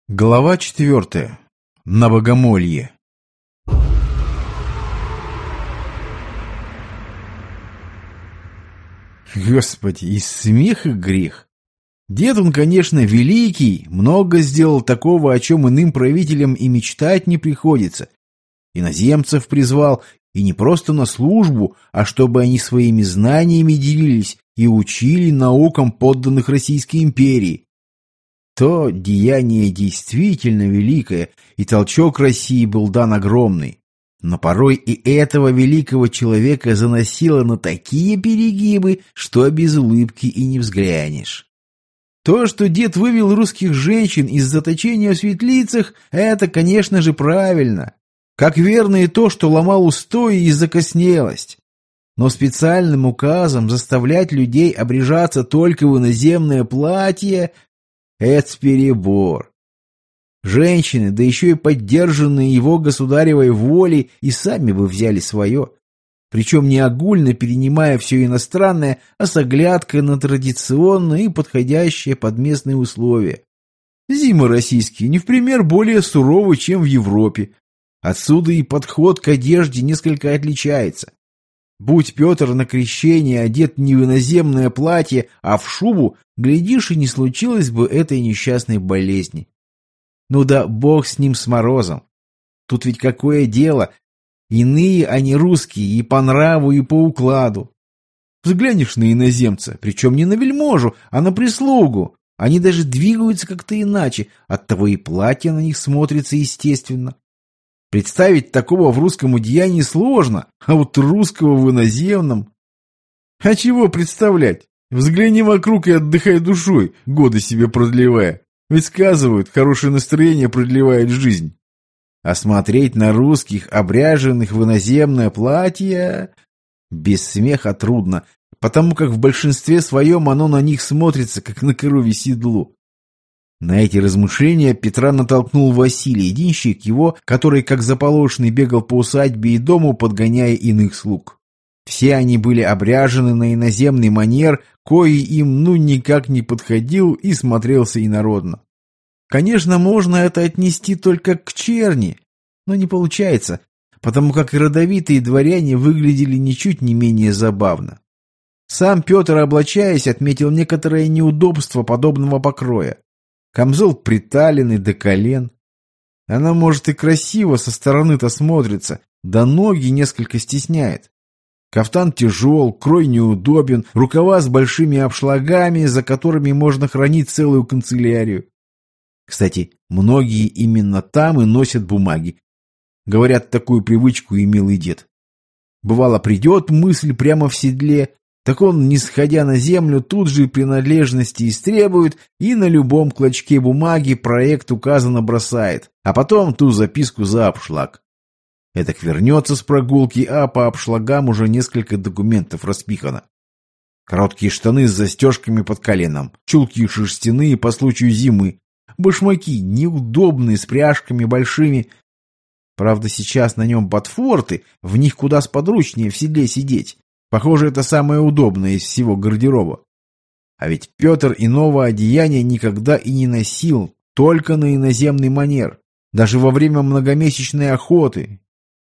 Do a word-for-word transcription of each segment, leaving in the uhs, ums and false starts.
Глава четвертая. На богомолье. Господи, и смех, и грех. Дед он, конечно, великий, много сделал такого, о чем иным правителям и мечтать не приходится. Иноземцев призвал, и не просто на службу, а чтобы они своими знаниями делились и учили наукам подданных Российской империи. То деяние действительно великое, и толчок России был дан огромный. Но порой и этого великого человека заносило на такие перегибы, что без улыбки и не взглянешь. То, что дед вывел русских женщин из заточения в светлицах, это, конечно же, правильно. Как верно и то, что ломал устои и закоснелость. Но специальным указом заставлять людей обрежаться только в иноземное платье – это перебор. Женщины, да еще и поддержанные его государевой волей, и сами бы взяли свое. Причем не огульно перенимая все иностранное, а с оглядкой на традиционное и подходящее под местные условия. Зимы российские не в пример более суровы, чем в Европе. Отсюда и подход к одежде несколько отличается. Будь Петр на крещение одет не в иноземное платье, а в шубу, глядишь, и не случилось бы этой несчастной болезни. Ну да бог с ним, с морозом. Тут ведь какое дело? Иные они русские и по нраву, и по укладу. Взглянешь на иноземца, причем не на вельможу, а на прислугу. Они даже двигаются как-то иначе, оттого и платье на них смотрится естественно. Представить такого в русском одеянии сложно, а вот русского в иноземном... А чего представлять? Взгляни вокруг и отдыхай душой, годы себе продлевая. Ведь сказывают, хорошее настроение продлевает жизнь. А смотреть на русских, обряженных в иноземное платье... Без смеха трудно, потому как в большинстве своем оно на них смотрится, как на коровье седло. На эти размышления Петра натолкнул Василий, денщик его, который как заполошенный бегал по усадьбе и дому, подгоняя иных слуг. Все они были обряжены на иноземный манер, кои им ну никак не подходил и смотрелся инородно. Конечно, можно это отнести только к черни, но не получается, потому как и родовитые дворяне выглядели ничуть не менее забавно. Сам Петр, облачаясь, отметил некоторое неудобство подобного покроя. Камзол приталенный до колен. Она, может, и красиво со стороны-то смотрится, да ноги несколько стесняет. Кафтан тяжел, крой неудобен, рукава с большими обшлагами, за которыми можно хранить целую канцелярию. Кстати, многие именно там и носят бумаги. Говорят, такую привычку имел и дед. Бывало, придет мысль прямо в седле, так он, не сходя на землю, тут же принадлежности истребует и на любом клочке бумаги проект указано бросает, а потом ту записку за обшлаг. Этак вернется с прогулки, а по обшлагам уже несколько документов распихано. Короткие штаны с застежками под коленом, чулки шерстяные по случаю зимы, башмаки неудобные, с пряжками большими. Правда, сейчас на нем ботфорты, в них куда сподручнее в седле сидеть. Похоже, это самое удобное из всего гардероба. А ведь Петр иного одеяния никогда и не носил, только на иноземный манер, даже во время многомесячной охоты.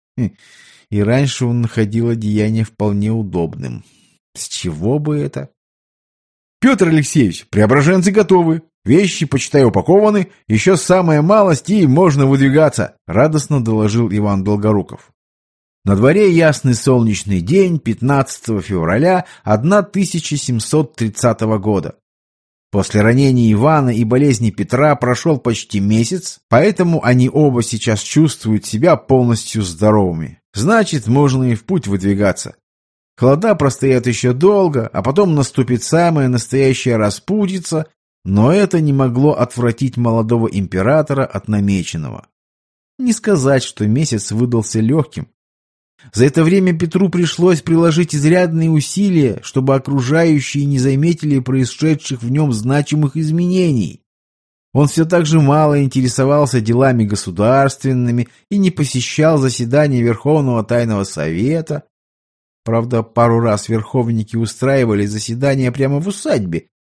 И раньше он находил одеяние вполне удобным. С чего бы это? Петр Алексеевич, преображенцы готовы. Вещи, почитай, упакованы. Еще самая малость, и можно выдвигаться, радостно доложил Иван Долгоруков. На дворе ясный солнечный день пятнадцатого февраля тысяча семьсот тридцатого года. После ранения Ивана и болезни Петра прошел почти месяц, поэтому они оба сейчас чувствуют себя полностью здоровыми. Значит, можно и в путь выдвигаться. Холода простоят еще долго, а потом наступит самая настоящая распутица, но это не могло отвратить молодого императора от намеченного. Не сказать, что месяц выдался легким. За это время Петру пришлось приложить изрядные усилия, чтобы окружающие не заметили происшедших в нем значимых изменений. Он все так же мало интересовался делами государственными и не посещал заседания Верховного Тайного Совета. Правда, пару раз верховники устраивали заседания прямо в усадьбе,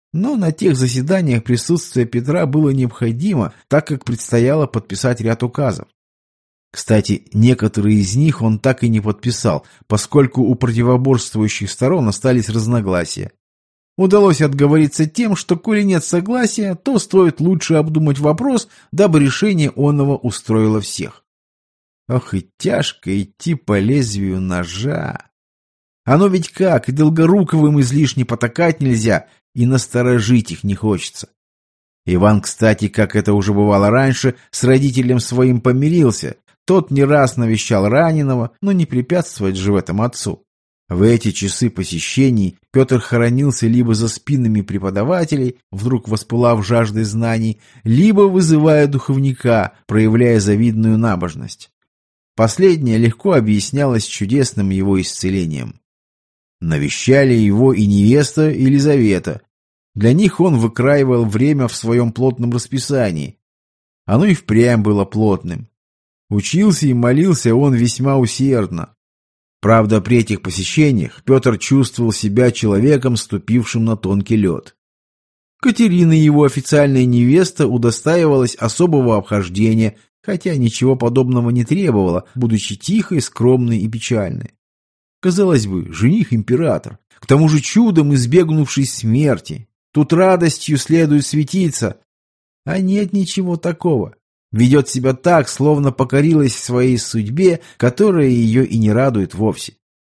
Но на тех заседаниях присутствие Петра было необходимо, так как предстояло подписать ряд указов. Кстати, некоторые из них он так и не подписал, поскольку у противоборствующих сторон остались разногласия. Удалось отговориться тем, что коли нет согласия, то стоит лучше обдумать вопрос, дабы решение оного устроило всех. Ох и тяжко идти по лезвию ножа. Оно ведь как, и Долгоруковым излишне потакать нельзя, и насторожить их не хочется. Иван, кстати, как это уже бывало раньше, с родителем своим помирился. Тот не раз навещал раненого, но не препятствовать же в этом отцу. В эти часы посещений Петр хоронился либо за спинами преподавателей, вдруг воспылав жаждой знаний, либо вызывая духовника, проявляя завидную набожность. Последнее легко объяснялось чудесным его исцелением. Навещали его и невеста Елизавета. Для них он выкраивал время в своем плотном расписании. Оно и впрямь было плотным. Учился и молился он весьма усердно. Правда, при этих посещениях Петр чувствовал себя человеком, ступившим на тонкий лед. Катерина, его официальная невеста, удостаивалась особого обхождения, хотя ничего подобного не требовала, будучи тихой, скромной и печальной. Казалось бы, жених-император, к тому же чудом избегнувший смерти. Тут радостью следует светиться. А нет ничего такого. Ведет себя так, словно покорилась своей судьбе, которая ее и не радует вовсе.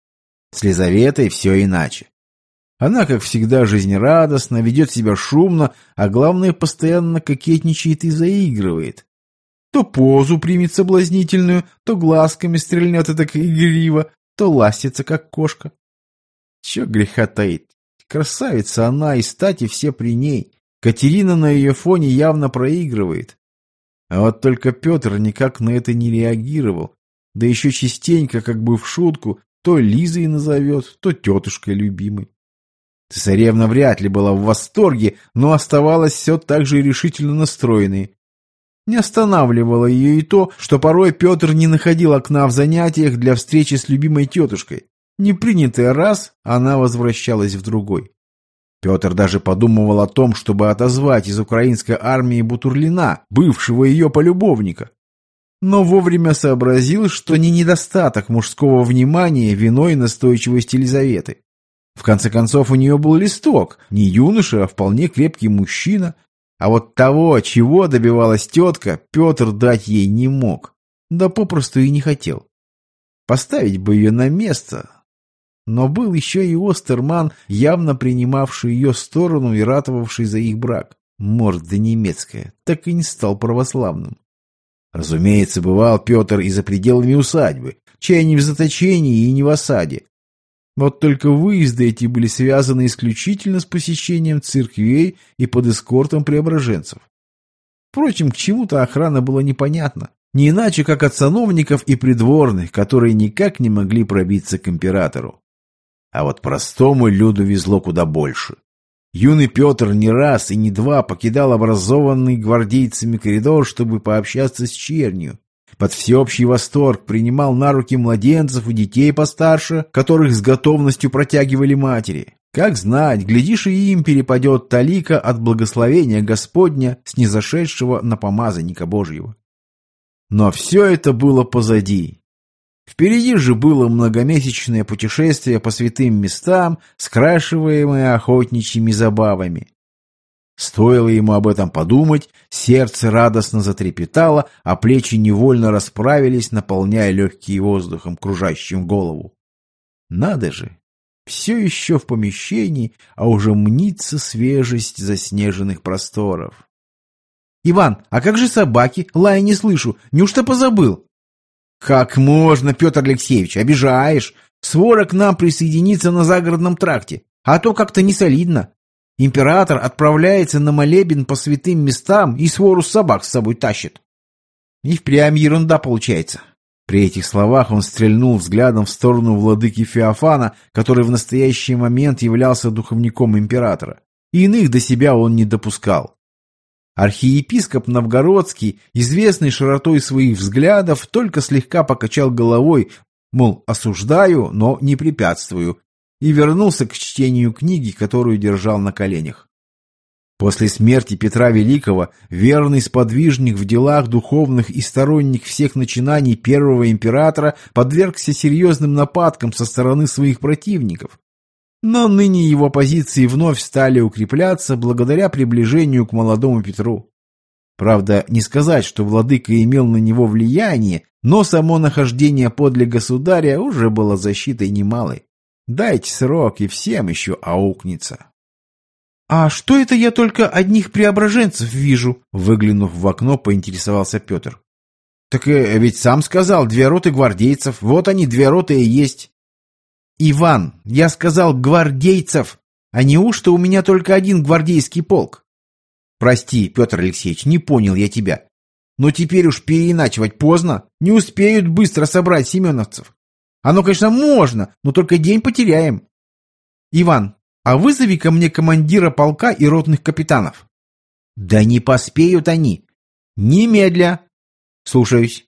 С Лизаветой все иначе. Она, как всегда, жизнерадостна, ведет себя шумно, а главное, постоянно кокетничает и заигрывает. То позу примет соблазнительную, то глазками стрельнет и так игриво, то ластится, как кошка. Че греха таит? Красавица она, и стати все при ней. Катерина на ее фоне явно проигрывает. А вот только Петр никак на это не реагировал, да еще частенько, как бы в шутку, то Лизой назовет, то тетушкой любимой. Цесаревна вряд ли была в восторге, но оставалась все так же решительно настроенной. Не останавливало ее и то, что порой Петр не находил окна в занятиях для встречи с любимой тетушкой. Не принятая раз, она возвращалась в другой. Петр даже подумывал о том, чтобы отозвать из украинской армии Бутурлина, бывшего ее полюбовника. Но вовремя сообразил, что не недостаток мужского внимания виной настойчивости Елизаветы. В конце концов, у нее был листок, не юноша, а вполне крепкий мужчина. А вот того, чего добивалась тетка, Петр дать ей не мог, да попросту и не хотел. Поставить бы ее на место... Но был еще и Остерман, явно принимавший ее сторону и ратовавший за их брак. Морда немецкая, так и не стал православным. Разумеется, бывал Петр и за пределами усадьбы, чай не в заточении и не в осаде. Вот только выезды эти были связаны исключительно с посещением церквей и под эскортом преображенцев. Впрочем, к чему-то охрана была непонятна. Не иначе, как от сановников и придворных, которые никак не могли пробиться к императору. А вот простому люду везло куда больше. Юный Петр не раз и не два покидал образованный гвардейцами коридор, чтобы пообщаться с чернью. Под всеобщий восторг принимал на руки младенцев и детей постарше, которых с готовностью протягивали матери. Как знать, глядишь, и им перепадет талика от благословения Господня, снизошедшего на помазанника Божьего. Но все это было позади. Впереди же было многомесячное путешествие по святым местам, скрашиваемое охотничьими забавами. Стоило ему об этом подумать, сердце радостно затрепетало, а плечи невольно расправились, наполняя легкие воздухом, кружащим голову. Надо же! Все еще в помещении, а уже мнится свежесть заснеженных просторов. — Иван, а как же собаки? Лая не слышу. Неужто позабыл? «Как можно, Петр Алексеевич, обижаешь! Свора к нам присоединится на загородном тракте, а то как-то не солидно. Император отправляется на молебен по святым местам и свору собак с собой тащит». И впрямь ерунда получается. При этих словах он стрельнул взглядом в сторону владыки Феофана, который в настоящий момент являлся духовником императора. И иных до себя он не допускал. Архиепископ Новгородский, известный широтой своих взглядов, только слегка покачал головой, мол, осуждаю, но не препятствую, и вернулся к чтению книги, которую держал на коленях. После смерти Петра Великого верный сподвижник в делах духовных и сторонник всех начинаний первого императора подвергся серьезным нападкам со стороны своих противников. Но ныне его позиции вновь стали укрепляться благодаря приближению к молодому Петру. Правда, не сказать, что владыка имел на него влияние, но само нахождение подле государя уже было защитой немалой. Дайте срок, и всем еще аукнется. «А что это я только одних преображенцев вижу?» Выглянув в окно, поинтересовался Петр. «Так э, ведь сам сказал, две роты гвардейцев. Вот они, две роты и есть». «Иван, я сказал гвардейцев, а неужто у меня только один гвардейский полк?» «Прости, Петр Алексеевич, не понял я тебя. Но теперь уж переиначивать поздно. Не успеют быстро собрать семеновцев. Оно, конечно, можно, но только день потеряем. Иван, а вызови ко мне командира полка и ротных капитанов». «Да не поспеют они. Немедля. Слушаюсь».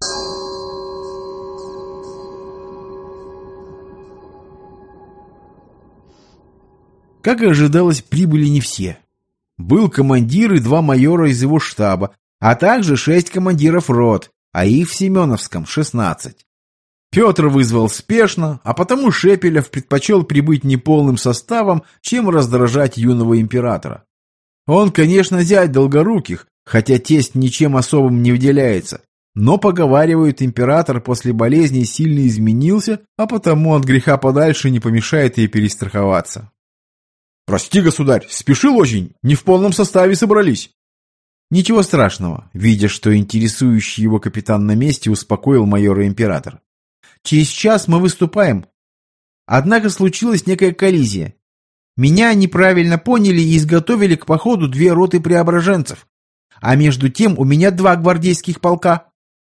Как и ожидалось, прибыли не все. Был командир и два майора из его штаба, а также шесть командиров рот, а их в Семеновском шестнадцать. Петр вызвал спешно, а потому Шепелев предпочел прибыть неполным составом, чем раздражать юного императора. Он, конечно, зять Долгоруких, хотя тесть ничем особым не выделяется, но, поговаривают, император после болезни сильно изменился, а потому от греха подальше не помешает ей перестраховаться. «Прости, государь, спешил очень, не в полном составе собрались». Ничего страшного, видя, что интересующий его капитан на месте, успокоил майора император. Через час мы выступаем. Однако случилась некая коллизия. Меня неправильно поняли и изготовили к походу две роты преображенцев. А между тем у меня два гвардейских полка.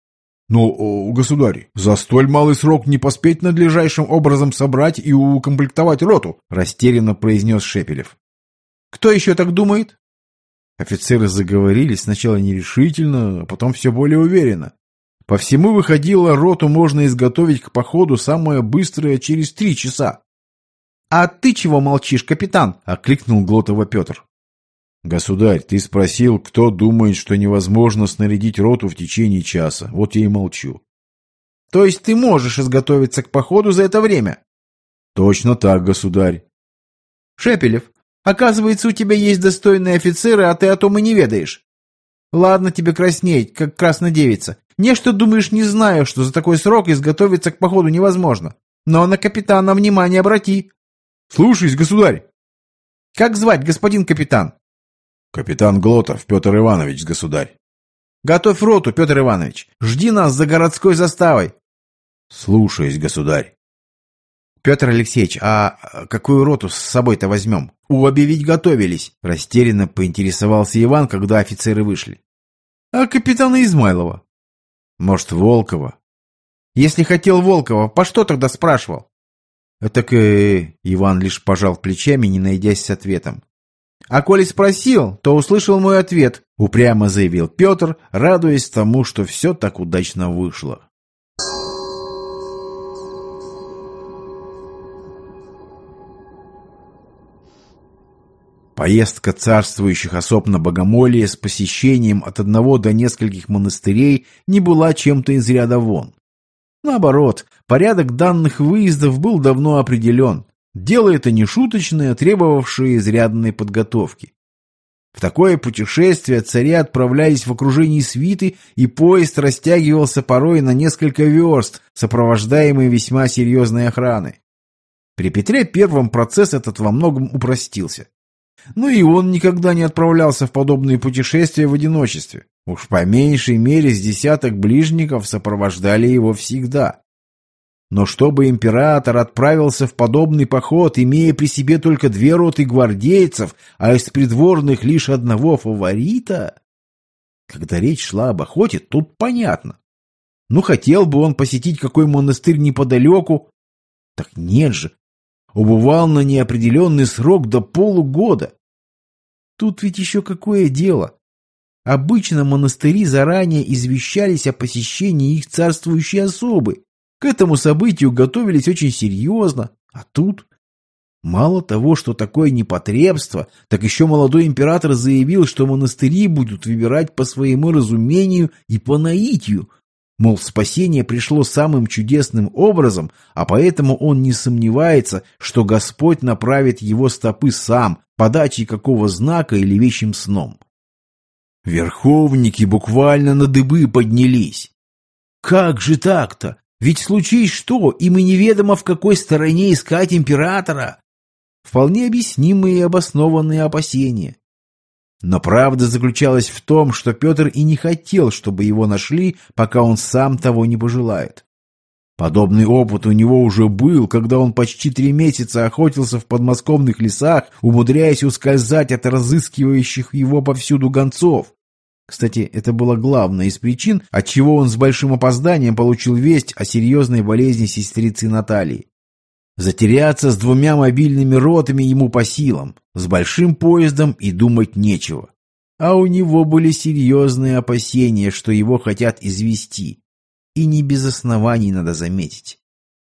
Но, государь, за столь малый срок не поспеть надлежащим образом собрать и укомплектовать роту, растерянно произнес Шепелев. Кто еще так думает? Офицеры заговорили сначала нерешительно, а потом все более уверенно. По всему выходило, роту можно изготовить к походу самое быстрое через три часа. «А ты чего молчишь, капитан?» — окликнул Глотова Петр. «Государь, ты спросил, кто думает, что невозможно снарядить роту в течение часа. Вот я и молчу». «То есть ты можешь изготовиться к походу за это время?» «Точно так, государь». «Шепелев, оказывается, у тебя есть достойные офицеры, а ты о том и не ведаешь. Ладно тебе краснеть, как красная девица. Не что думаешь, не знаю, что за такой срок изготовиться к походу невозможно. Но на капитана внимание обрати». «Слушаюсь, государь». «Как звать, господин капитан?» «Капитан Глотов Петр Иванович, государь». «Готовь роту, Петр Иванович. Жди нас за городской заставой». «Слушаюсь, государь». «Петр Алексеевич, а какую роту с собой-то возьмем? Обе ведь готовились», — растерянно поинтересовался Иван, когда офицеры вышли. «А капитана Измайлова?» «Может, Волкова?» «Если хотел Волкова, по что тогда спрашивал?» «Так э, Иван лишь пожал плечами, не найдясь с ответом. «А коли спросил, то услышал мой ответ», — упрямо заявил Петр, радуясь тому, что все так удачно вышло. Поездка царствующих особ на Богомолье с посещением от одного до нескольких монастырей не была чем-то из ряда вон. Наоборот, порядок данных выездов был давно определен. Дело это не шуточное, требовавшее изрядной подготовки. В такое путешествие цари отправлялись в окружении свиты, и поезд растягивался порой на несколько верст, сопровождаемый весьма серьезной охраной. При Петре Первом процесс этот во многом упростился. Но и он никогда не отправлялся в подобные путешествия в одиночестве. Уж по меньшей мере с десяток ближников сопровождали его всегда. Но чтобы император отправился в подобный поход, имея при себе только две роты гвардейцев, а из придворных лишь одного фаворита... Когда речь шла об охоте, тут понятно. Ну, хотел бы он посетить какой монастырь неподалеку. Так нет же. Убывал на неопределенный срок до полугода. Тут ведь еще какое дело. Обычно монастыри заранее извещались о посещении их царствующей особы. К этому событию готовились очень серьезно. А тут... Мало того, что такое непотребство, так еще молодой император заявил, что монастыри будут выбирать по своему разумению и по наитию. Мол, спасение пришло самым чудесным образом, а поэтому он не сомневается, что Господь направит его стопы сам, подачей какого знака или вещим сном. Верховники буквально на дыбы поднялись. Как же так-то? Ведь случись что, им и неведомо в какой стороне искать императора. Вполне объяснимые и обоснованные опасения. Но правда заключалась в том, что Петр и не хотел, чтобы его нашли, пока он сам того не пожелает. Подобный опыт у него уже был, когда он почти три месяца охотился в подмосковных лесах, умудряясь ускользать от разыскивающих его повсюду гонцов. Кстати, это была главная из причин, отчего он с большим опозданием получил весть о серьезной болезни сестрицы Натальи. Затеряться с двумя мобильными ротами ему по силам, с большим поездом и думать нечего. А у него были серьезные опасения, что его хотят извести. И не без оснований, надо заметить.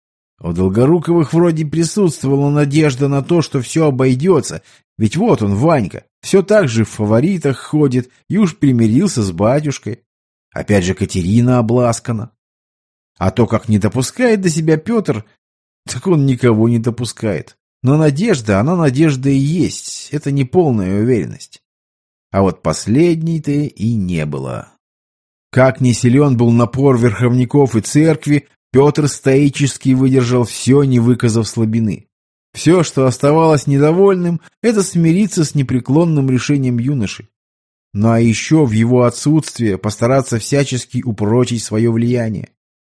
У Долгоруковых вроде присутствовала надежда на то, что все обойдется, ведь вот он, Ванька, все так же в фаворитах ходит и уж примирился с батюшкой. Опять же Катерина обласкана. А то, как не допускает до себя Петр, так он никого не допускает. Но надежда, она надежда и есть, это не полная уверенность. А вот последней-то и не было. Как не силен был напор верховников и церкви, Петр стоически выдержал все, не выказав слабины. Все, что оставалось недовольным, это смириться с непреклонным решением юноши. Ну а еще в его отсутствие постараться всячески упрочить свое влияние.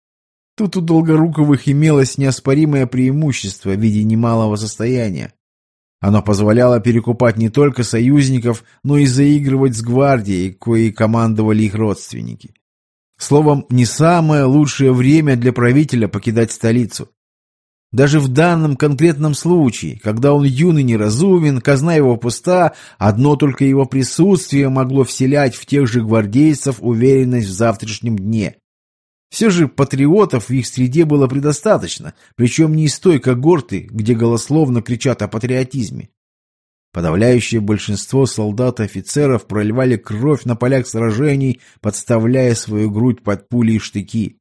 Тут у Долгоруковых имелось неоспоримое преимущество в виде немалого состояния. Оно позволяло перекупать не только союзников, но и заигрывать с гвардией, коей командовали их родственники. Словом, не самое лучшее время для правителя покидать столицу. Даже в данном конкретном случае, когда он юн и неразумен, казна его пуста, одно только его присутствие могло вселять в тех же гвардейцев уверенность в завтрашнем дне. Все же патриотов в их среде было предостаточно, причем не из той когорты, где голословно кричат о патриотизме. Подавляющее большинство солдат и офицеров проливали кровь на полях сражений, подставляя свою грудь под пули и штыки.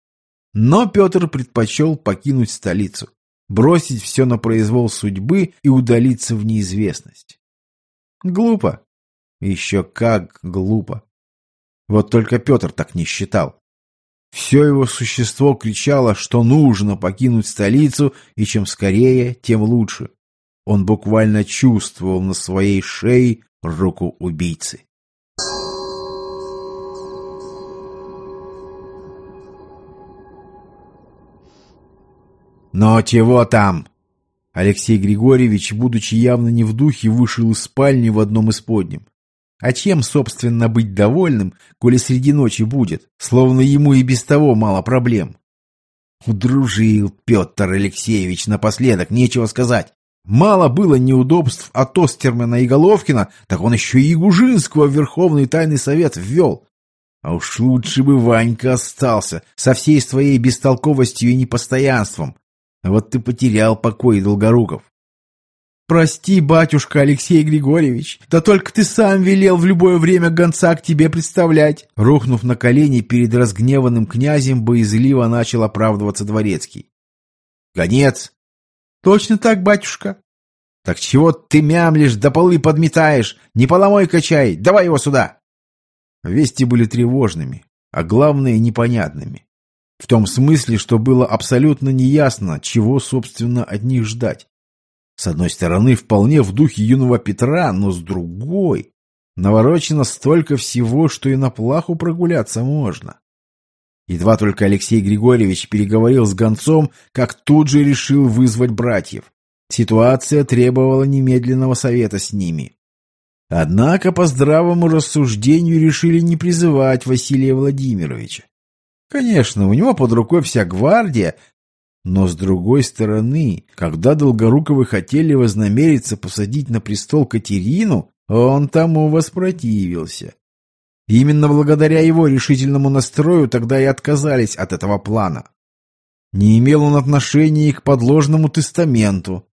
Но Петр предпочел покинуть столицу, бросить все на произвол судьбы и удалиться в неизвестность. Глупо. Еще как глупо. Вот только Петр так не считал. Все его существо кричало, что нужно покинуть столицу, и чем скорее, тем лучше. Он буквально чувствовал на своей шее руку убийцы. «Но чего там?» Алексей Григорьевич, будучи явно не в духе, вышел из спальни в одном из подним. А чем, собственно, быть довольным, коли среди ночи будет, словно ему и без того мало проблем? Удружил Петр Алексеевич напоследок, нечего сказать. Мало было неудобств от Остермана и Головкина, так он еще и Ягужинского в Верховный Тайный Совет ввел. А уж лучше бы Ванька остался со всей своей бестолковостью и непостоянством. А вот ты потерял покой, Долгоруков. «Прости, батюшка Алексей Григорьевич, да только ты сам велел в любое время гонца к тебе представлять!» Рухнув на колени перед разгневанным князем, боязливо начал оправдываться Дворецкий. «Гонец?» «Точно так, батюшка». «Так чего ты мямлишь, да полы подметаешь? Не поломой качай, давай его сюда!» Вести были тревожными, а главное непонятными. В том смысле, что было абсолютно неясно, чего, собственно, от них ждать. С одной стороны, вполне в духе юного Петра, но с другой наворочено столько всего, что и на плаху прогуляться можно. Едва только Алексей Григорьевич переговорил с гонцом, как тут же решил вызвать братьев. Ситуация требовала немедленного совета с ними. Однако по здравому рассуждению решили не призывать Василия Владимировича. Конечно, у него под рукой вся гвардия, но с другой стороны, когда Долгоруковы хотели вознамериться посадить на престол Катерину, он тому воспротивился. Именно благодаря его решительному настрою тогда и отказались от этого плана. Не имел он отношения и к подложному тестаменту.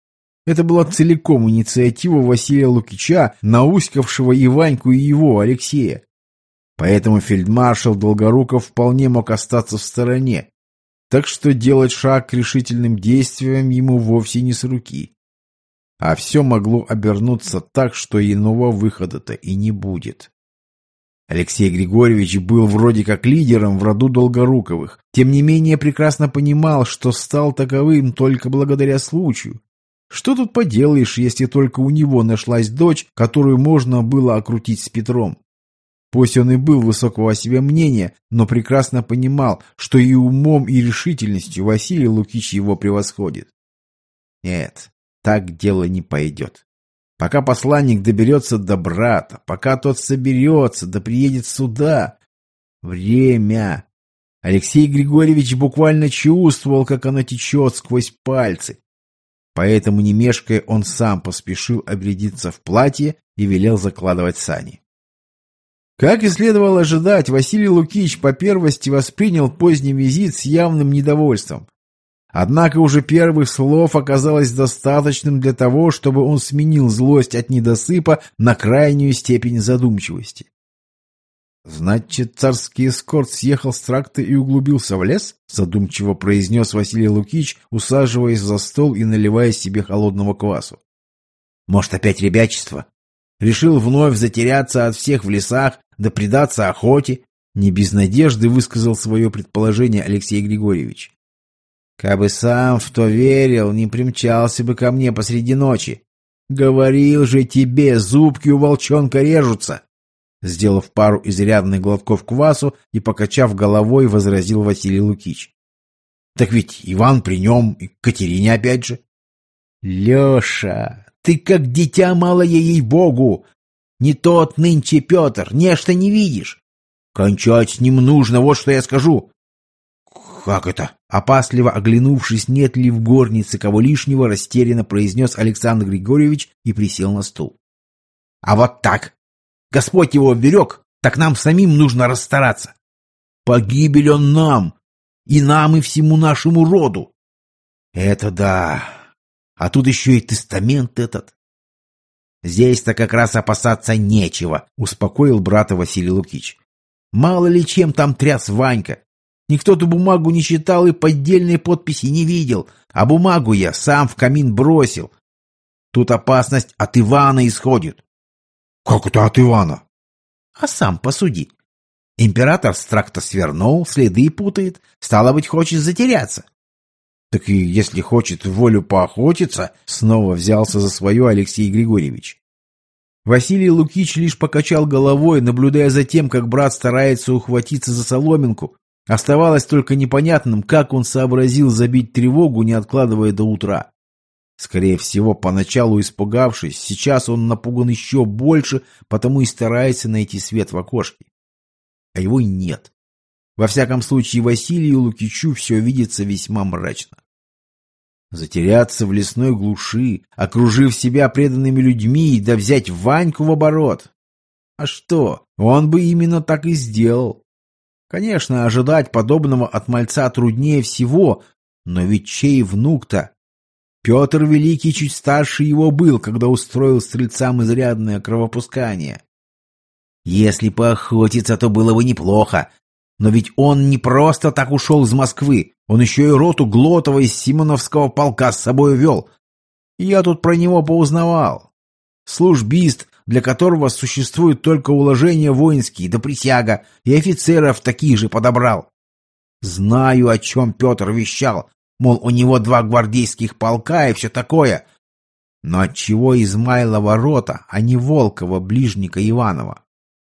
Это была целиком инициатива Василия Лукича, науськавшего и Ваньку, и его, Алексея. Поэтому фельдмаршал Долгоруков вполне мог остаться в стороне, так что делать шаг к решительным действиям ему вовсе не с руки. А все могло обернуться так, что иного выхода-то и не будет. Алексей Григорьевич был вроде как лидером в роду Долгоруковых, тем не менее прекрасно понимал, что стал таковым только благодаря случаю. Что тут поделаешь, если только у него нашлась дочь, которую можно было окрутить с Петром? Пусть он и был высокого о себе мнения, но прекрасно понимал, что и умом, и решительностью Василий Лукич его превосходит. Нет, так дело не пойдет. Пока посланник доберется до брата, пока тот соберется, да приедет сюда. Время. Алексей Григорьевич буквально чувствовал, как оно течет сквозь пальцы. Поэтому, не мешкая, он сам поспешил обрядиться в платье и велел закладывать сани. Как и следовало ожидать, Василий Лукич по первости воспринял поздний визит с явным недовольством. Однако уже первых слов оказалось достаточным для того, чтобы он сменил злость от недосыпа на крайнюю степень задумчивости. «Значит, царский эскорт съехал с тракта и углубился в лес?» — задумчиво произнес Василий Лукич, усаживаясь за стол и наливая себе холодного квасу. «Может, опять ребячество? Решил вновь затеряться от всех в лесах, да предаться охоте?» — не без надежды высказал свое предположение Алексей Григорьевич. «Кабы сам в то верил, не примчался бы ко мне посреди ночи. Говорил же тебе, зубки у волчонка режутся!» Сделав пару изрядных глотков квасу и покачав головой, возразил Василий Лукич. «Так ведь Иван при нем, и Катерине опять же». «Леша, ты как дитя малое, ей-богу! Не тот нынче Петр, нечто не видишь. Кончать с ним нужно, вот что я скажу». «Как это?» Опасливо оглянувшись, нет ли в горнице кого лишнего, растерянно произнес Александр Григорьевич и присел на стул. «А вот так! Господь его берег, так нам самим нужно расстараться. Погибель он нам, и нам, и всему нашему роду. Это да. А тут еще и тестамент этот. Здесь-то как раз опасаться нечего», — успокоил брата Василий Лукич. «Мало ли чем там тряс Ванька. Никто ту бумагу не читал и поддельной подписи не видел, а бумагу я сам в камин бросил. Тут опасность от Ивана исходит». «Как это от Ивана?» «А сам посуди. Император с тракта свернул, следы путает, стало быть, хочет затеряться». «Так и если хочет волю поохотиться», — снова взялся за свое Алексей Григорьевич. Василий Лукич лишь покачал головой, наблюдая за тем, как брат старается ухватиться за соломинку. Оставалось только непонятным, как он сообразил забить тревогу, не откладывая до утра. Скорее всего, поначалу испугавшись, сейчас он напуган еще больше, потому и старается найти свет в окошке. А его нет. Во всяком случае, Василию Лукичу все видится весьма мрачно. Затеряться в лесной глуши, окружив себя преданными людьми, да взять Ваньку в оборот. А что, он бы именно так и сделал. Конечно, ожидать подобного от мальца труднее всего, но ведь чей внук-то? Петр Великий чуть старше его был, когда устроил стрельцам изрядное кровопускание. Если поохотиться, то было бы неплохо. Но ведь он не просто так ушел из Москвы, он еще и роту Глотова из Симоновского полка с собой вел. Я тут про него поузнавал. Службист, для которого существуют только уложения воинские да присяга, и офицеров таких же подобрал. Знаю, о чем Петр вещал, мол, у него два гвардейских полка и все такое. Но отчего Измайлова рота, а не Волкова, ближника Иванова?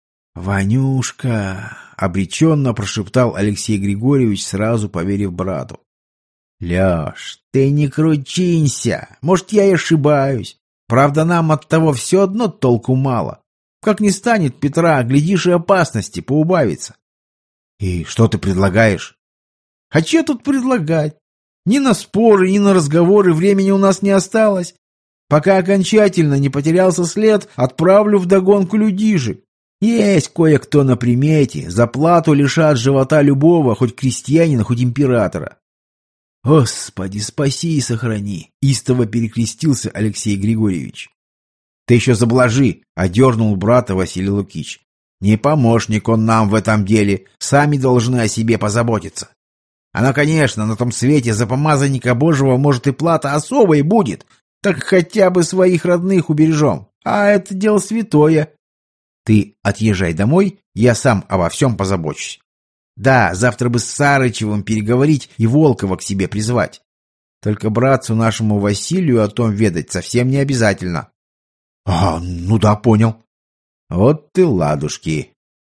«Ванюшка!» — обреченно прошептал Алексей Григорьевич, сразу поверив брату. «Леш, ты не кручинься, может, я и ошибаюсь. Правда, нам от того все одно толку мало. Как не станет Петра, глядишь, и опасности поубавится». «И что ты предлагаешь?» «А что тут предлагать? Ни на споры, ни на разговоры времени у нас не осталось. Пока окончательно не потерялся след, отправлю вдогонку людишек. Есть кое-кто на примете, за плату лишат живота любого, хоть крестьянина, хоть императора». «Господи, спаси и сохрани!» — истово перекрестился Алексей Григорьевич. «Ты еще заблажи!» — одернул брата Василий Лукич. «Не помощник он нам в этом деле, сами должны о себе позаботиться. Оно, конечно, на том свете за помазанника Божьего, может, и плата особой будет, так хотя бы своих родных убережем, а это дело святое. Ты отъезжай домой, я сам обо всем позабочусь. Да, завтра бы с Сарычевым переговорить и Волкова к себе призвать. Только братцу нашему Василию о том ведать совсем не обязательно». «А, ну да, понял». «Вот ты ладушки».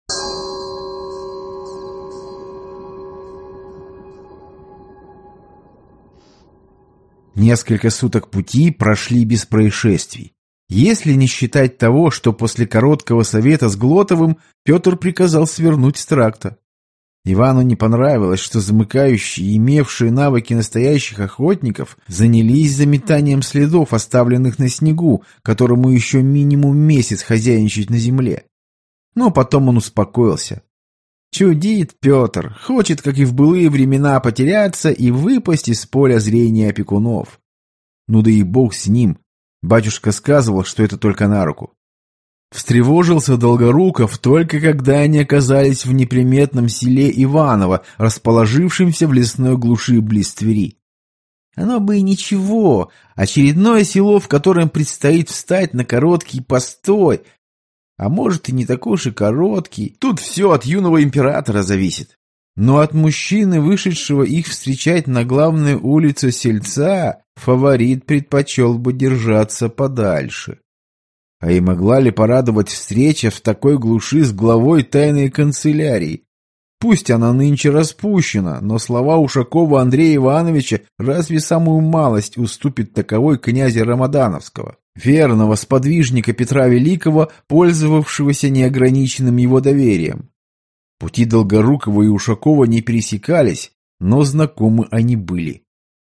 Несколько суток пути прошли без происшествий. Если не считать того, что после короткого совета с Глотовым Петр приказал свернуть с тракта. Ивану не понравилось, что замыкающие, имевшие навыки настоящих охотников, занялись заметанием следов, оставленных на снегу, которому еще минимум месяц хозяйничать на земле. Но потом он успокоился. Чудит Петр, хочет, как и в былые времена, потеряться и выпасть из поля зрения опекунов. Ну да и бог с ним. Батюшка сказывал, что это только на руку. Встревожился Долгоруков только когда они оказались в неприметном селе Иваново, расположившемся в лесной глуши близ Твери. Оно бы и ничего, очередное село, в котором предстоит встать на короткий постой. А может, и не такой уж и короткий. Тут все от юного императора зависит. Но от мужчины, вышедшего их встречать на главной улице сельца, фаворит предпочел бы держаться подальше. А и могла ли порадовать встреча в такой глуши с главой тайной канцелярии? Пусть она нынче распущена, но слова Ушакова Андрея Ивановича разве самую малость уступит таковой князя Рамадановского, верного сподвижника Петра Великого, пользовавшегося неограниченным его доверием. Пути Долгорукова и Ушакова не пересекались, но знакомы они были.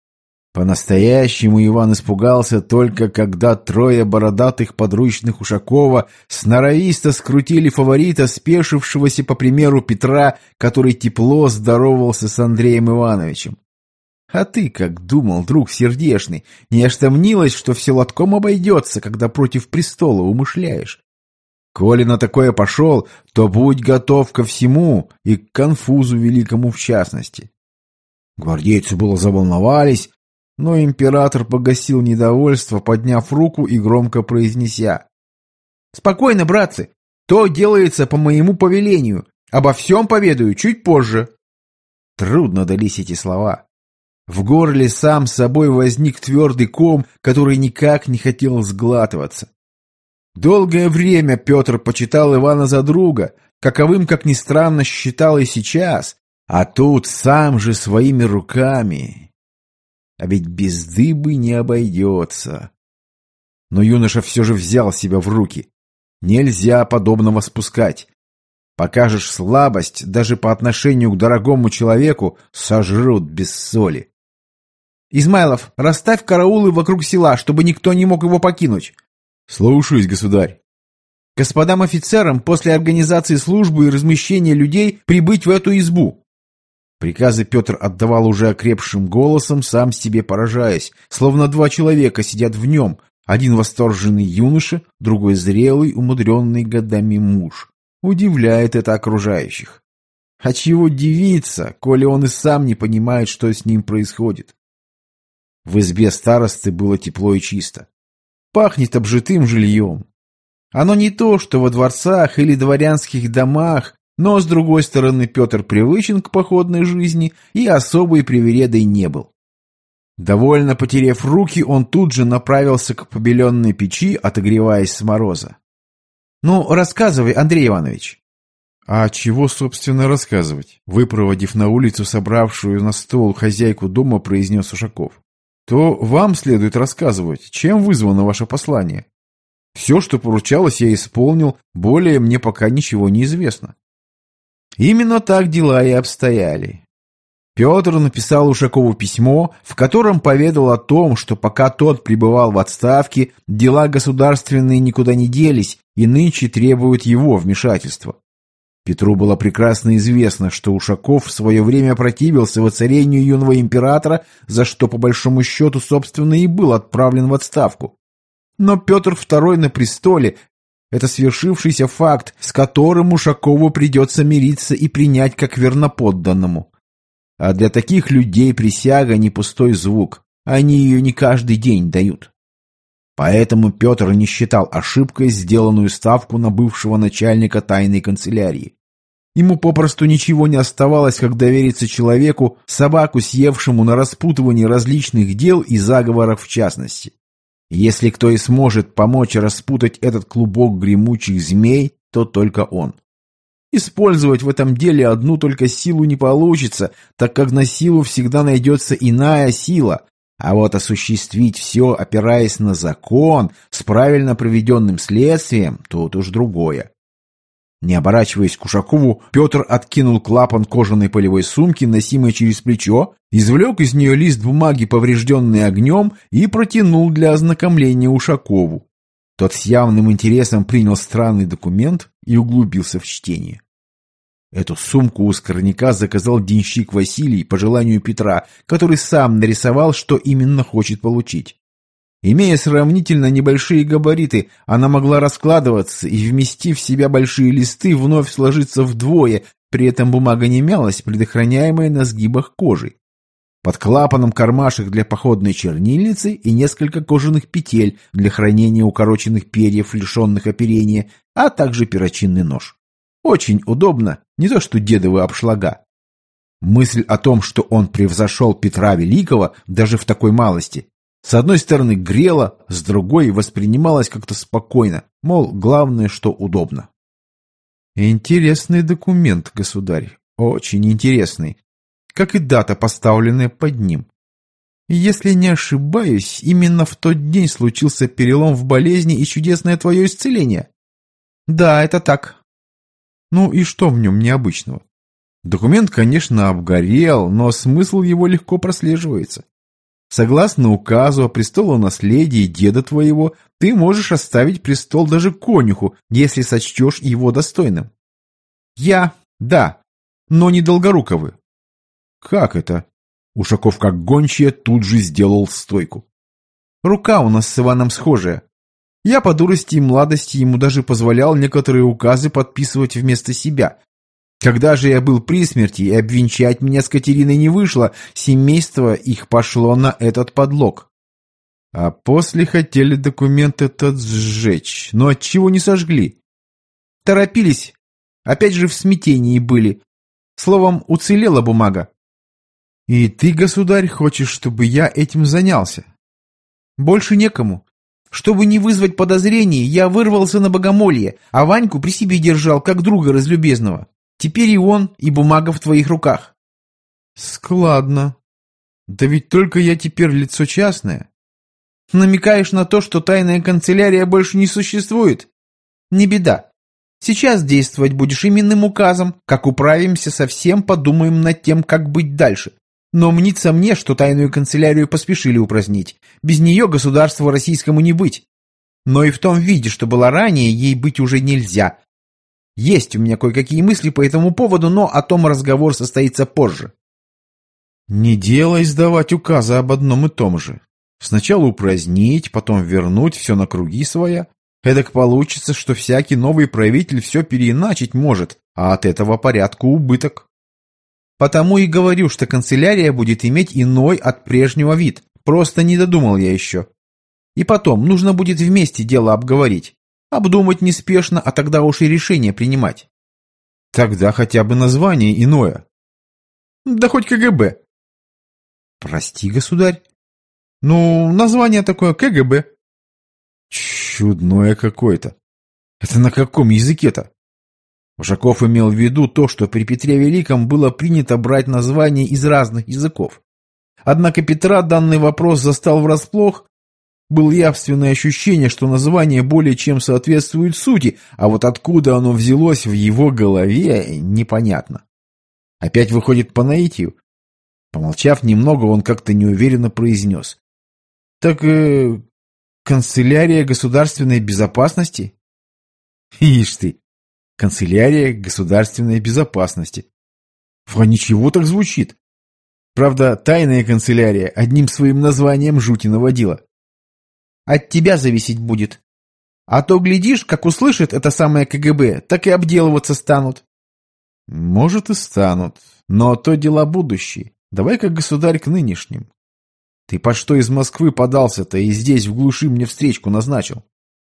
По-настоящему Иван испугался только когда трое бородатых подручных Ушакова сноровисто скрутили фаворита, спешившегося по примеру Петра, который тепло здоровался с Андреем Ивановичем. А ты как думал, друг сердешный, не оштомнилось, что все лотком обойдется, когда против престола умышляешь? Коли на такое пошел, то будь готов ко всему и к конфузу великому в частности. Гвардейцы было заволновались, но император погасил недовольство, подняв руку и громко произнеся: «Спокойно, братцы, то делается по моему повелению, обо всем поведаю чуть позже». Трудно дались эти слова. В горле сам собой возник твердый ком, который никак не хотел сглатываться. Долгое время Петр почитал Ивана за друга, каковым, как ни странно, считал и сейчас, а тут сам же своими руками... А ведь без дыбы не обойдется. Но юноша все же взял себя в руки. Нельзя подобного спускать. Покажешь слабость даже по отношению к дорогому человеку, сожрут без соли. «Измайлов, расставь караулы вокруг села, чтобы никто не мог его покинуть». «Слушаюсь, государь». «Господам офицерам после организации службы и размещения людей прибыть в эту избу». Приказы Петр отдавал уже окрепшим голосом, сам себе поражаясь, словно два человека сидят в нем, один восторженный юноша, другой зрелый, умудренный годами муж. Удивляет это окружающих. А чего дивиться, коли он и сам не понимает, что с ним происходит? В избе старосты было тепло и чисто. Пахнет обжитым жильем. Оно не то, что во дворцах или дворянских домах, но, с другой стороны, Петр привычен к походной жизни и особой привередой не был. Довольно потеряв руки, он тут же направился к побеленной печи, отогреваясь с мороза. «Ну, рассказывай, Андрей Иванович». «А чего, собственно, рассказывать?» Выпроводив на улицу собравшую на стол хозяйку дома, произнес Ушаков. «То вам следует рассказывать, чем вызвано ваше послание. Все, что поручалось, я исполнил, более мне пока ничего не известно». Именно так дела и обстояли. Петр написал Ушакову письмо, в котором поведал о том, что пока тот пребывал в отставке, дела государственные никуда не делись и нынче требуют его вмешательства. Петру было прекрасно известно, что Ушаков в свое время противился воцарению юного императора, за что, по большому счету, собственно, и был отправлен в отставку. Но Петр второй на престоле – это свершившийся факт, с которым Ушакову придется мириться и принять как верноподданному. А для таких людей присяга не пустой звук, они ее не каждый день дают. Поэтому Петр не считал ошибкой сделанную ставку на бывшего начальника тайной канцелярии. Ему попросту ничего не оставалось, как довериться человеку, собаку съевшему на распутывание различных дел и заговоров в частности. Если кто и сможет помочь распутать этот клубок гремучих змей, то только он. Использовать в этом деле одну только силу не получится, так как на силу всегда найдется иная сила. А вот осуществить все, опираясь на закон, с правильно проведенным следствием, тут уж другое. Не оборачиваясь к Ушакову, Петр откинул клапан кожаной полевой сумки, носимой через плечо, извлек из нее лист бумаги, поврежденный огнем, и протянул для ознакомления Ушакову. Тот с явным интересом принял странный документ и углубился в чтение. Эту сумку у скорняка заказал денщик Василий по желанию Петра, который сам нарисовал, что именно хочет получить. Имея сравнительно небольшие габариты, она могла раскладываться и, вместив в себя большие листы, вновь сложиться вдвое, при этом бумага не мялась, предохраняемая на сгибах кожи. Под клапаном кармашек для походной чернильницы и несколько кожаных петель для хранения укороченных перьев, лишенных оперения, а также перочинный нож. Очень удобно, не то что дедовы обшлага. Мысль о том, что он превзошел Петра Великого даже в такой малости, с одной стороны грела, с другой воспринималась как-то спокойно, мол, главное, что удобно. Интересный документ, государь, очень интересный, как и дата, поставленная под ним. Если не ошибаюсь, именно в тот день случился перелом в болезни и чудесное твое исцеление. Да, это так. Ну и что в нем необычного? Документ, конечно, обгорел, но смысл его легко прослеживается. Согласно указу о престолонаследии деда твоего, ты можешь оставить престол даже конюху, если сочтешь его достойным. Я, да, но не Долгоруковы. Как это? Ушаков, как гончая, тут же сделал стойку. Рука у нас с Иваном схожая. Я по дурости и младости ему даже позволял некоторые указы подписывать вместо себя. Когда же я был при смерти и обвенчать меня с Катериной не вышло, семейство их пошло на этот подлог. А после хотели документ этот сжечь, но отчего не сожгли? Торопились, опять же в смятении были. Словом, уцелела бумага. И ты, государь, хочешь, чтобы я этим занялся? Больше некому. Чтобы не вызвать подозрений, я вырвался на богомолье, а Ваньку при себе держал, как друга разлюбезного. Теперь и он, и бумага в твоих руках. Складно. Да ведь только я теперь лицо частное. Намекаешь на то, что тайная канцелярия больше не существует? Не беда. Сейчас действовать будешь именным указом. Как управимся со всем, подумаем над тем, как быть дальше. Но мнится мне, что тайную канцелярию поспешили упразднить. Без нее государству российскому не быть. Но и в том виде, что было ранее, ей быть уже нельзя. Есть у меня кое-какие мысли по этому поводу, но о том разговор состоится позже. Не дело издавать указы об одном и том же. Сначала упразднить, потом вернуть все на круги своя. Эдак получится, что всякий новый правитель все переиначить может, а от этого порядку убыток. Потому и говорю, что канцелярия будет иметь иной от прежнего вид. Просто не додумал я еще. И потом, нужно будет вместе дело обговорить. Обдумать неспешно, а тогда уж и решение принимать. Тогда хотя бы название иное. Да хоть КГБ. Прости, государь. Ну, название такое КГБ. Чудное какое-то. Это на каком языке-то? Ушаков имел в виду то, что при Петре Великом было принято брать названия из разных языков. Однако Петра данный вопрос застал врасплох. Было явственное ощущение, что название более чем соответствует сути, а вот откуда оно взялось в его голове, непонятно. Опять выходит по наитию. Помолчав немного, он как-то неуверенно произнес. Так, э, канцелярия государственной безопасности? Ишь ты! Канцелярия государственной безопасности. А ничего так звучит. Правда, тайная канцелярия одним своим названием жути наводила. От тебя зависеть будет. А то, глядишь, как услышит это самое ка гэ бэ, так и обделываться станут. Может и станут, но то дела будущие. Давай-ка, государь, к нынешним. Ты по что из Москвы подался-то и здесь в глуши мне встречку назначил?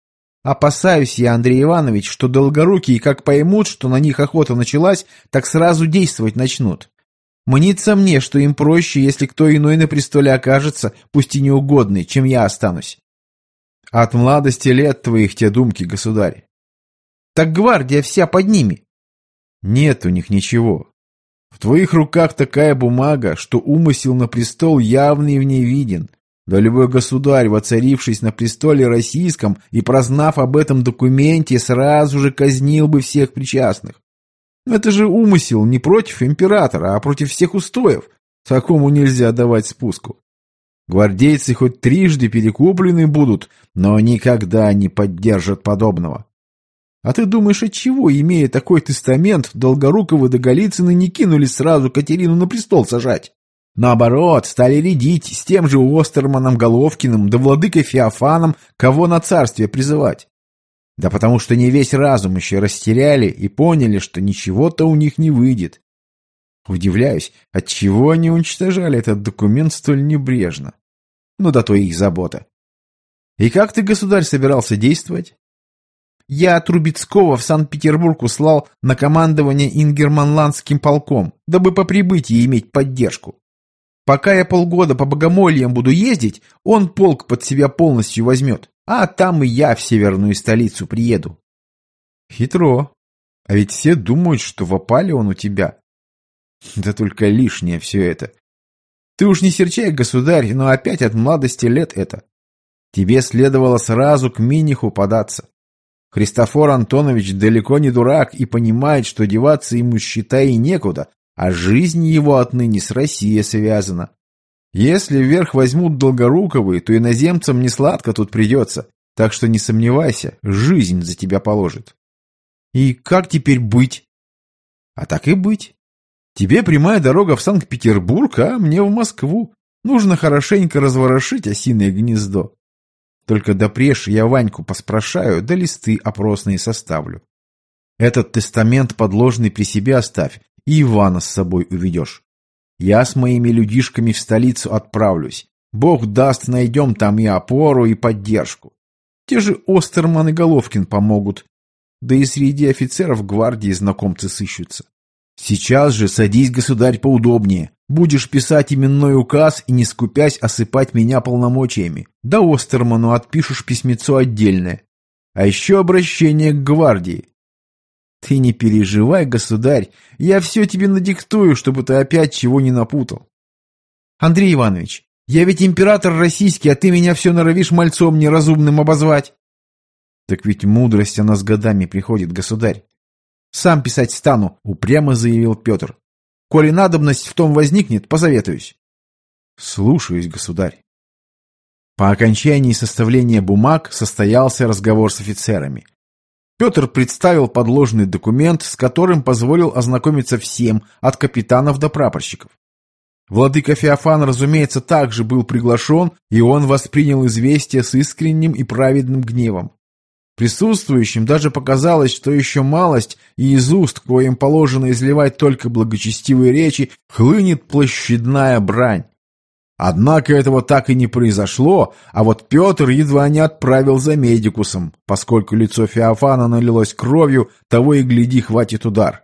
Опасаюсь я, Андрей Иванович, что долгорукие, как поймут, что на них охота началась, так сразу действовать начнут. Мнится мне, что им проще, если кто иной на престоле окажется, пусть и неугодный, чем я останусь. От младости лет твоих те думки, государь. Так гвардия вся под ними. Нет у них ничего. В твоих руках такая бумага, что умысел на престол явный в ней виден. Да любой государь, воцарившись на престоле российском и прознав об этом документе, сразу же казнил бы всех причастных. Это же умысел не против императора, а против всех устоев. Такому нельзя давать спуску. Гвардейцы хоть трижды перекуплены будут, но никогда не поддержат подобного. А ты думаешь, отчего, имея такой тестамент, Долгоруковы да Голицыны не кинулись сразу Катерину на престол сажать? Наоборот, стали рядить с тем же Остерманом Головкиным да владыкой Феофаном, кого на царствие призывать. Да потому что не весь разум еще растеряли и поняли, что ничего-то у них не выйдет. Удивляюсь, отчего они уничтожали этот документ столь небрежно. Ну да то их забота. И как ты, государь, собирался действовать? Я Трубецкого в Санкт-Петербург услал на командование Ингерманландским полком, дабы по прибытии иметь поддержку. Пока я полгода по богомольям буду ездить, он полк под себя полностью возьмет, а там и я в северную столицу приеду. Хитро. А ведь все думают, что в опале он у тебя. Да только лишнее все это. Ты уж не серчай, государь, но опять от младости лет это. Тебе следовало сразу к Миниху податься. Христофор Антонович далеко не дурак и понимает, что деваться ему, считай, и некуда, а жизнь его отныне с Россией связана. Если вверх возьмут Долгоруковые, то иноземцам не сладко тут придется, так что не сомневайся, жизнь за тебя положит. И как теперь быть? А так и быть. Тебе прямая дорога в Санкт-Петербург, а мне в Москву. Нужно хорошенько разворошить осиное гнездо. Только допреж я Ваньку поспрашаю, да листы опросные составлю. Этот тестамент подложный при себе оставь, и Ивана с собой уведешь. Я с моими людишками в столицу отправлюсь. Бог даст, найдем там и опору, и поддержку. Те же Остерман и Головкин помогут. Да и среди офицеров гвардии знакомцы сыщутся. Сейчас же садись, государь, поудобнее. Будешь писать именной указ и, не скупясь, осыпать меня полномочиями. Да Остерману отпишешь письмецо отдельное. А еще обращение к гвардии. Ты не переживай, государь, я все тебе надиктую, чтобы ты опять чего не напутал. Андрей Иванович, я ведь император российский, а ты меня все норовишь мальцом неразумным обозвать. Так ведь мудрость она с годами приходит, государь. Сам писать стану, упрямо заявил Петр. Коли надобность в том возникнет, позаветуюсь. Слушаюсь, государь. По окончании составления бумаг состоялся разговор с офицерами. Петр представил подложный документ, с которым позволил ознакомиться всем, от капитанов до прапорщиков. Владыка Феофан, разумеется, также был приглашен, и он воспринял известие с искренним и праведным гневом. Присутствующим даже показалось, что еще малость, и из уст, коим положено изливать только благочестивые речи, хлынет площадная брань. Однако этого так и не произошло, а вот Петр едва не отправил за медикусом, поскольку лицо Феофана налилось кровью, того и гляди, хватит удар.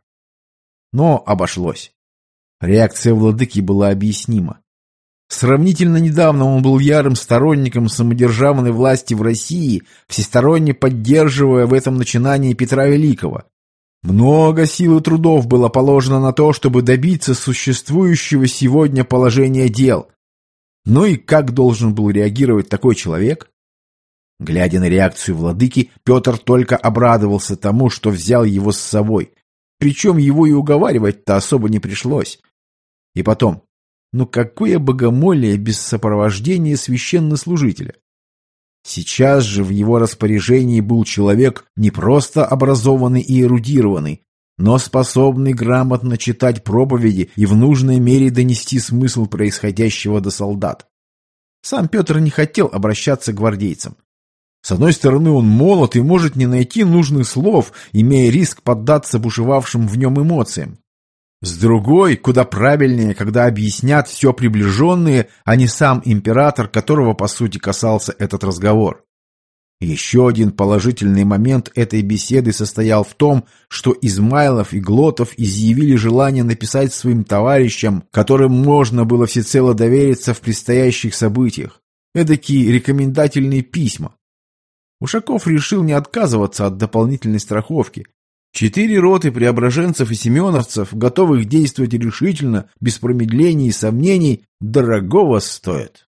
Но обошлось. Реакция владыки была объяснима. Сравнительно недавно он был ярым сторонником самодержавной власти в России, всесторонне поддерживая в этом начинании Петра Великого. Много сил и трудов было положено на то, чтобы добиться существующего сегодня положения дел. Ну и как должен был реагировать такой человек? Глядя на реакцию владыки, Петр только обрадовался тому, что взял его с собой. Причем его и уговаривать-то особо не пришлось. И потом, ну какое богомолие без сопровождения священнослужителя? Сейчас же в его распоряжении был человек не просто образованный и эрудированный, но способный грамотно читать проповеди и в нужной мере донести смысл происходящего до солдат. Сам Петр не хотел обращаться к гвардейцам. С одной стороны, он молод и может не найти нужных слов, имея риск поддаться бушевавшим в нем эмоциям. С другой, куда правильнее, когда объяснят все приближенные, а не сам император, которого по сути касался этот разговор. Еще один положительный момент этой беседы состоял в том, что Измайлов и Глотов изъявили желание написать своим товарищам, которым можно было всецело довериться в предстоящих событиях, эдакие рекомендательные письма. Ушаков решил не отказываться от дополнительной страховки. Четыре роты преображенцев и семеновцев, готовых действовать решительно, без промедлений и сомнений, дорогого стоят.